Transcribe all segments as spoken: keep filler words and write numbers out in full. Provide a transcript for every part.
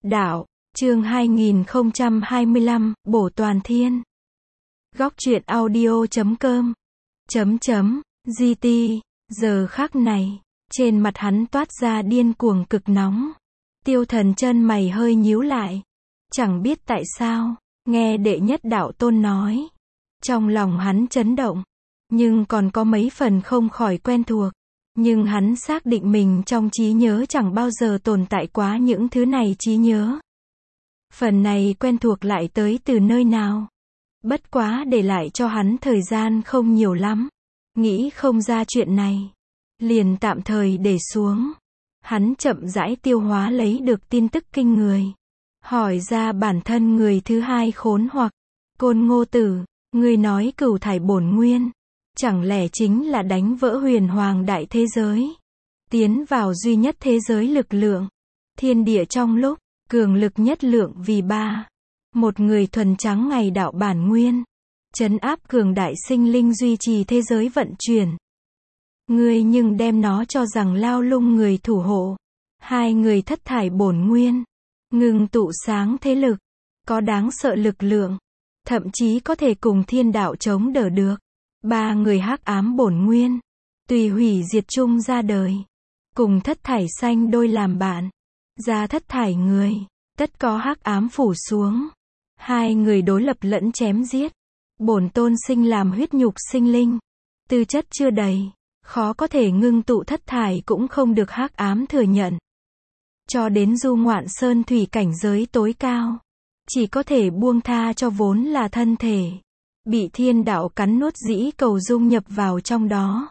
Đạo, chương hai nghìn không trăm hai mươi lăm, Bổ Toàn Thiên. Góc truyện audio chấm com. Chấm chấm, giê tê, giờ khắc này, trên mặt hắn toát ra điên cuồng cực nóng. Tiêu Thần chân mày hơi nhíu lại. Chẳng biết tại sao, nghe đệ nhất đạo tôn nói. Trong lòng hắn chấn động, nhưng còn có mấy phần không khỏi quen thuộc. Nhưng hắn xác định mình trong trí nhớ chẳng bao giờ tồn tại quá những thứ này trí nhớ. Phần này quen thuộc lại tới từ nơi nào? Bất quá để lại cho hắn thời gian không nhiều lắm. Nghĩ không ra chuyện này, liền tạm thời để xuống. Hắn chậm rãi tiêu hóa lấy được tin tức kinh người. Hỏi ra bản thân người thứ hai khốn hoặc. Côn Ngô Tử, ngươi nói cửu thải bổn nguyên. Chẳng lẽ chính là đánh vỡ huyền hoàng đại thế giới, tiến vào duy nhất thế giới lực lượng, thiên địa trong lúc, cường lực nhất lượng vì ba. Một người thuần trắng ngày đạo bản nguyên, trấn áp cường đại sinh linh duy trì thế giới vận chuyển. Ngươi nhưng đem nó cho rằng lao lung người thủ hộ. Hai người thất thải bổn nguyên, ngừng tụ sáng thế lực, có đáng sợ lực lượng, thậm chí có thể cùng thiên đạo chống đỡ được. Ba người hắc ám bổn nguyên, tùy hủy diệt chung ra đời, cùng thất thải xanh đôi làm bạn, ra thất thải người, tất có hắc ám phủ xuống. Hai người đối lập lẫn chém giết, bổn tôn sinh làm huyết nhục sinh linh, tư chất chưa đầy, khó có thể ngưng tụ thất thải cũng không được hắc ám thừa nhận. Cho đến du ngoạn sơn thủy cảnh giới tối cao, chỉ có thể buông tha cho vốn là thân thể. Bị thiên đạo cắn nuốt dĩ cầu dung nhập vào trong đó.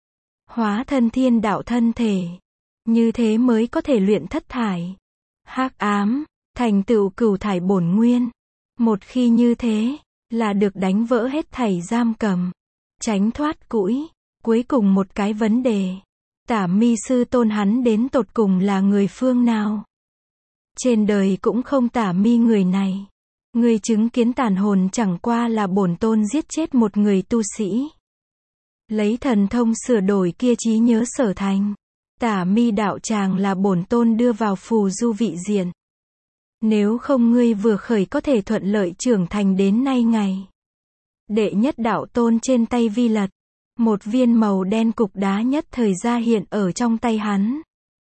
Hóa thân thiên đạo thân thể. Như thế mới có thể luyện thất thải. Hắc ám, thành tựu cửu thải bổn nguyên. Một khi như thế, là được đánh vỡ hết thảy giam cầm. Tránh thoát cũi. Cuối cùng một cái vấn đề. Tả Mi sư tôn hắn đến tột cùng là người phương nào? Trên đời cũng không Tả Mi người này. Người chứng kiến tàn hồn chẳng qua là bổn tôn giết chết một người tu sĩ. Lấy thần thông sửa đổi kia trí nhớ sở thành. Tả Mi đạo tràng là bổn tôn đưa vào phù du vị diện. Nếu không ngươi vừa khởi có thể thuận lợi trưởng thành đến nay ngày. Đệ nhất đạo tôn trên tay vi lật. Một viên màu đen cục đá nhất thời ra hiện ở trong tay hắn.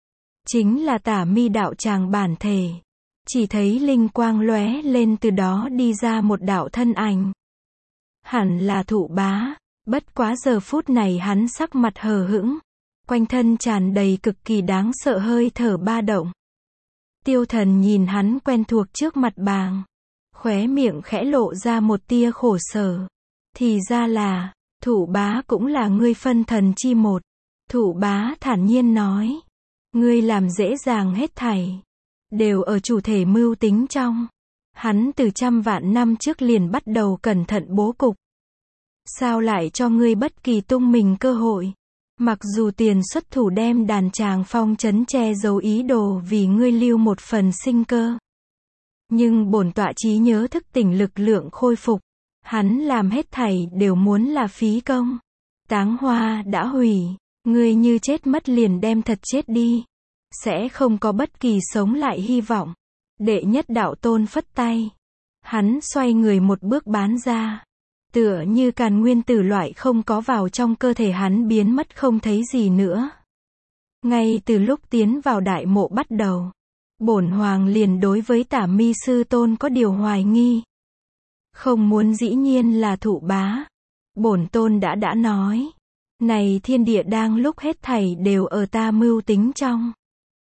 Chính là Tả Mi đạo tràng bản thể. Chỉ thấy linh quang lóe lên, từ đó đi ra một đạo thân ảnh. Hẳn là Thụ Bá, bất quá giờ phút này hắn sắc mặt hờ hững, quanh thân tràn đầy cực kỳ đáng sợ hơi thở ba động. Tiêu Thần nhìn hắn quen thuộc trước mặt bàng, khóe miệng khẽ lộ ra một tia khổ sở. Thì ra là, Thụ Bá cũng là ngươi phân thần chi một. Thụ Bá thản nhiên nói, ngươi làm dễ dàng hết thảy, đều ở chủ thể mưu tính trong. Hắn từ trăm vạn năm trước liền bắt đầu cẩn thận bố cục. Sao lại cho ngươi bất kỳ tung mình cơ hội? Mặc dù tiền xuất thủ đem đàn tràng phong trấn che giấu ý đồ vì ngươi lưu một phần sinh cơ. Nhưng bổn tọa trí nhớ thức tỉnh lực lượng khôi phục. Hắn làm hết thảy đều muốn là phí công. Táng hoa đã hủy. Ngươi như chết mất liền đem thật chết đi. Sẽ không có bất kỳ sống lại hy vọng. Đệ nhất đạo tôn phất tay. Hắn xoay người một bước bán ra. Tựa như càn nguyên tử loại không có vào trong cơ thể hắn biến mất không thấy gì nữa. Ngay từ lúc tiến vào đại mộ bắt đầu, bổn hoàng liền đối với Tả Mi sư tôn có điều hoài nghi. Không muốn dĩ nhiên là Thụ Bá. Bổn tôn đã đã nói. Này thiên địa đang lúc hết thảy đều ở ta mưu tính trong.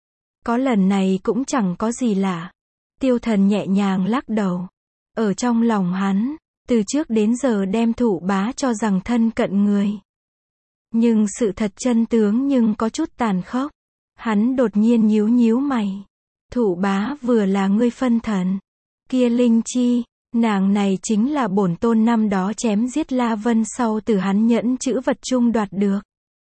Có lần này cũng chẳng có gì lạ. Tiêu Thần nhẹ nhàng lắc đầu. Ở trong lòng hắn, từ trước đến giờ đem Thụ Bá cho rằng thân cận người. Nhưng sự thật chân tướng nhưng có chút tàn khốc. Hắn đột nhiên nhíu nhíu mày. Thụ Bá vừa là ngươi phân thần. Kia Linh Chi, nàng này chính là bổn tôn năm đó chém giết La Vân sau từ hắn nhẫn chữ vật chung đoạt được.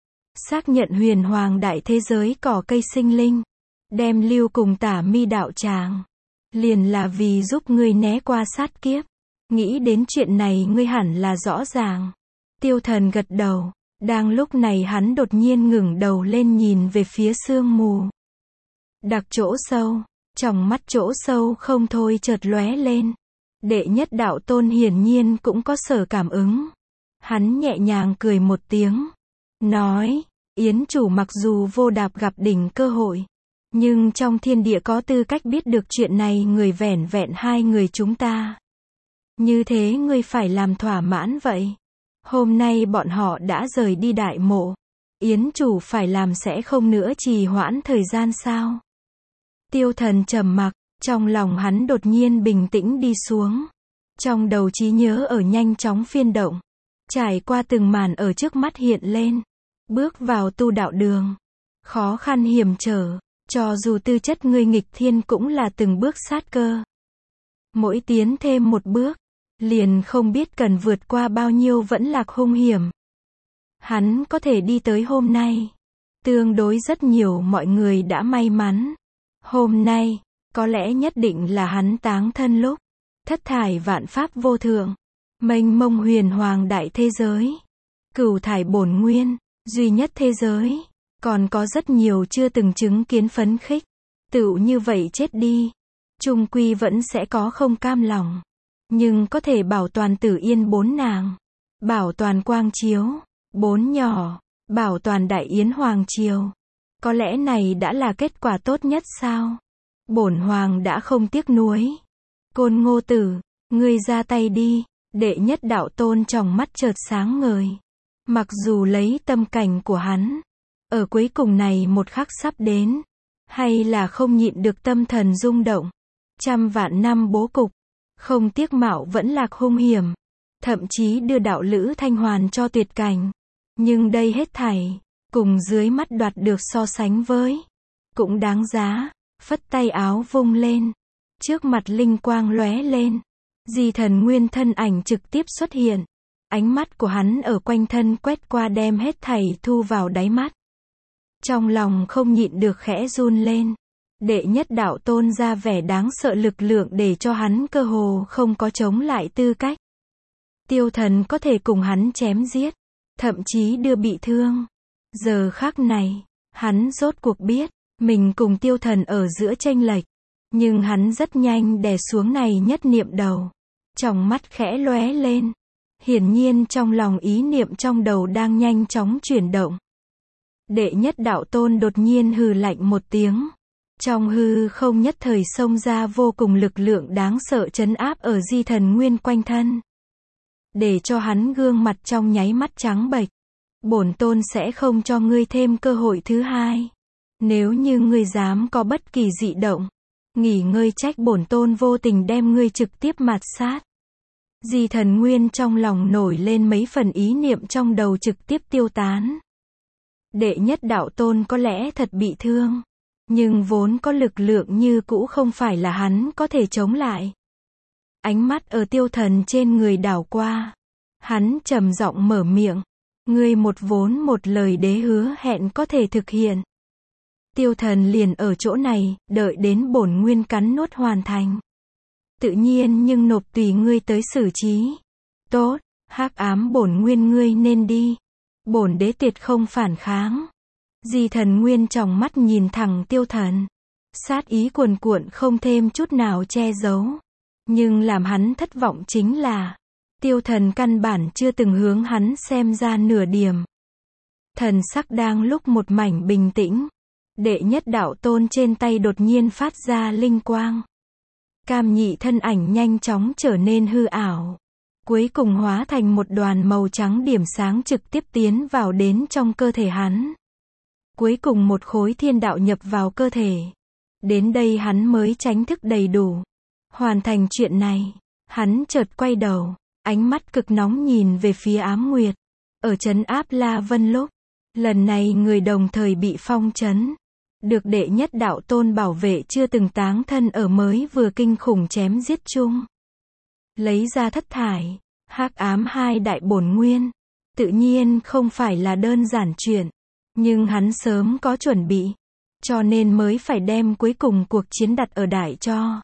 Xác nhận huyền hoàng đại thế giới cỏ cây sinh linh. Đem lưu cùng Tả Mi đạo tràng. Liền là vì giúp ngươi né qua sát kiếp. Nghĩ đến chuyện này ngươi hẳn là rõ ràng. Tiêu Thần gật đầu. Đang lúc này hắn đột nhiên ngẩng đầu lên nhìn về phía sương mù. Đặc chỗ sâu, Trong mắt chỗ sâu không thôi chợt lóe lên. Đệ nhất đạo tôn hiển nhiên cũng có sở cảm ứng. Hắn nhẹ nhàng cười một tiếng. Nói, Yến chủ mặc dù vô đạp gặp đỉnh cơ hội. Nhưng trong thiên địa có tư cách biết được chuyện này người vẻn vẹn hai người chúng ta. Như thế ngươi phải làm thỏa mãn vậy. Hôm nay bọn họ đã rời đi đại mộ. Yến chủ phải làm sẽ không nữa trì hoãn thời gian sao? Tiêu Thần trầm mặc, trong lòng hắn đột nhiên bình tĩnh đi xuống. Trong đầu trí nhớ ở nhanh chóng phiên động. Trải qua từng màn ở trước mắt hiện lên. Bước vào tu đạo đường. Khó khăn hiểm trở. Cho dù tư chất ngươi nghịch thiên cũng là từng bước sát cơ. Mỗi tiến thêm một bước. Liền không biết cần vượt qua bao nhiêu vẫn lạc hung hiểm. Hắn có thể đi tới hôm nay. Tương đối rất nhiều mọi người đã may mắn. Hôm nay, có lẽ nhất định là hắn táng thân lúc. Thất thải vạn pháp vô thượng. Mênh mông huyền hoàng đại thế giới. Cửu thải bổn nguyên, duy nhất thế giới. Còn có rất nhiều chưa từng chứng kiến phấn khích. Tựu như vậy chết đi. Chung quy vẫn sẽ có không cam lòng. Nhưng có thể bảo toàn tử yên bốn nàng. Bảo toàn quang chiếu. Bốn nhỏ. Bảo toàn đại yến hoàng triều. Có lẽ này đã là kết quả tốt nhất sao? Bổn hoàng đã không tiếc nuối. Côn Ngô Tử, ngươi ra tay đi. Đệ nhất đạo tôn trong mắt chợt sáng ngời. Mặc dù lấy tâm cảnh của hắn. Ở cuối cùng này một khắc sắp đến. Hay là không nhịn được tâm thần rung động. Trăm vạn năm bố cục. Không tiếc mạo vẫn lạc hung hiểm. Thậm chí đưa đạo lữ Thanh Hoàn cho tuyệt cảnh. Nhưng đây hết thảy. Cùng dưới mắt đoạt được so sánh với. Cũng đáng giá. Phất tay áo vung lên. Trước mặt linh quang lóe lên. Di Thần Nguyên thân ảnh trực tiếp xuất hiện. Ánh mắt của hắn ở quanh thân quét qua đem hết thảy thu vào đáy mắt. Trong lòng không nhịn được khẽ run lên. Đệ nhất đạo tôn ra vẻ đáng sợ lực lượng để cho hắn cơ hồ không có chống lại tư cách. Tiêu Thần có thể cùng hắn chém giết. Thậm chí đưa bị thương. Giờ khắc này, hắn rốt cuộc biết. Mình cùng Tiêu Thần ở giữa chênh lệch. Nhưng hắn rất nhanh đè xuống này nhất niệm đầu. Trong mắt khẽ lóe lên. Hiển nhiên trong lòng ý niệm trong đầu đang nhanh chóng chuyển động. Đệ nhất đạo tôn đột nhiên hừ lạnh một tiếng. Trong hư không nhất thời xông ra vô cùng lực lượng đáng sợ trấn áp ở Di Thần Nguyên quanh thân. Để cho hắn gương mặt trong nháy mắt trắng bệch. Bổn tôn sẽ không cho ngươi thêm cơ hội thứ hai. Nếu như ngươi dám có bất kỳ dị động. Nghỉ ngơi trách bổn tôn vô tình đem ngươi trực tiếp mạt sát. Di Thần Nguyên trong lòng nổi lên mấy phần ý niệm trong đầu trực tiếp tiêu tán. Đệ nhất đạo tôn có lẽ thật bị thương. Nhưng vốn có lực lượng như cũ không phải là hắn có thể chống lại. Ánh mắt ở Tiêu Thần trên người đảo qua. Hắn trầm giọng mở miệng. Ngươi một vốn một lời đế hứa hẹn có thể thực hiện. Tiêu Thần liền ở chỗ này, đợi đến bổn nguyên cắn nuốt hoàn thành. Tự nhiên nhưng nộp tùy ngươi tới xử trí. Tốt, hắc ám bổn nguyên ngươi nên đi. Bổn đế tuyệt không phản kháng. Di Thần Nguyên trong mắt nhìn thẳng Tiêu Thần. Sát ý cuồn cuộn không thêm chút nào che giấu. Nhưng làm hắn thất vọng chính là. Tiêu Thần căn bản chưa từng hướng hắn xem ra nửa điểm. Thần sắc đang lúc một mảnh bình tĩnh. Đệ nhất đạo tôn trên tay đột nhiên phát ra linh quang. Cam nhị thân ảnh nhanh chóng trở nên hư ảo. Cuối cùng hóa thành một đoàn màu trắng điểm sáng trực tiếp tiến vào đến trong cơ thể hắn. Cuối cùng một khối thiên đạo nhập vào cơ thể. Đến đây hắn mới tránh thức đầy đủ. Hoàn thành chuyện này. Hắn chợt quay đầu. Ánh mắt cực nóng nhìn về phía Ám Nguyệt. Ở trấn áp La Vân lúc. Lần này người đồng thời bị phong trấn. Được đệ nhất đạo tôn bảo vệ chưa từng táng thân ở mới vừa kinh khủng chém giết chung. Lấy ra thất thải. Hắc ám hai đại bổn nguyên. Tự nhiên không phải là đơn giản chuyện. Nhưng hắn sớm có chuẩn bị. Cho nên mới phải đem cuối cùng cuộc chiến đặt ở đại cho.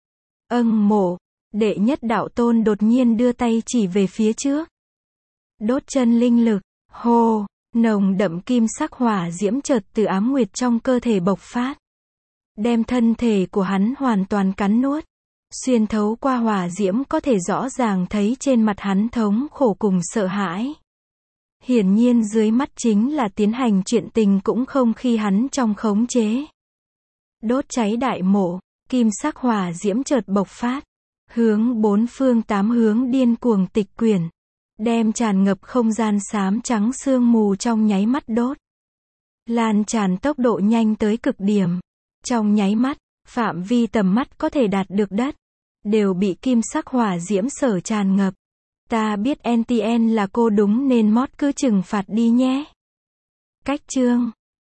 Âng mộ. Đệ nhất đạo tôn đột nhiên đưa tay chỉ về phía trước. Đốt chân linh lực. Hô. Nồng đậm kim sắc hỏa diễm chợt từ Ám Nguyệt trong cơ thể bộc phát. đem thân thể của hắn hoàn toàn cắn nuốt. Xuyên thấu qua hỏa diễm có thể rõ ràng thấy trên mặt hắn thống khổ cùng sợ hãi. Hiển nhiên dưới mắt chính là tiến hành chuyện tình cũng không khi hắn trong khống chế. Đốt cháy đại mộ, kim sắc hỏa diễm chợt bộc phát, hướng bốn phương tám hướng điên cuồng tịch quyển, đem tràn ngập không gian xám trắng sương mù trong nháy mắt đốt. Lan tràn tốc độ nhanh tới cực điểm. Trong nháy mắt, phạm vi tầm mắt có thể đạt được đất, đều bị kim sắc hỏa diễm sở tràn ngập. Ta biết en tê en là cô đúng nên mót cứ trừng phạt đi nhé. Cách chương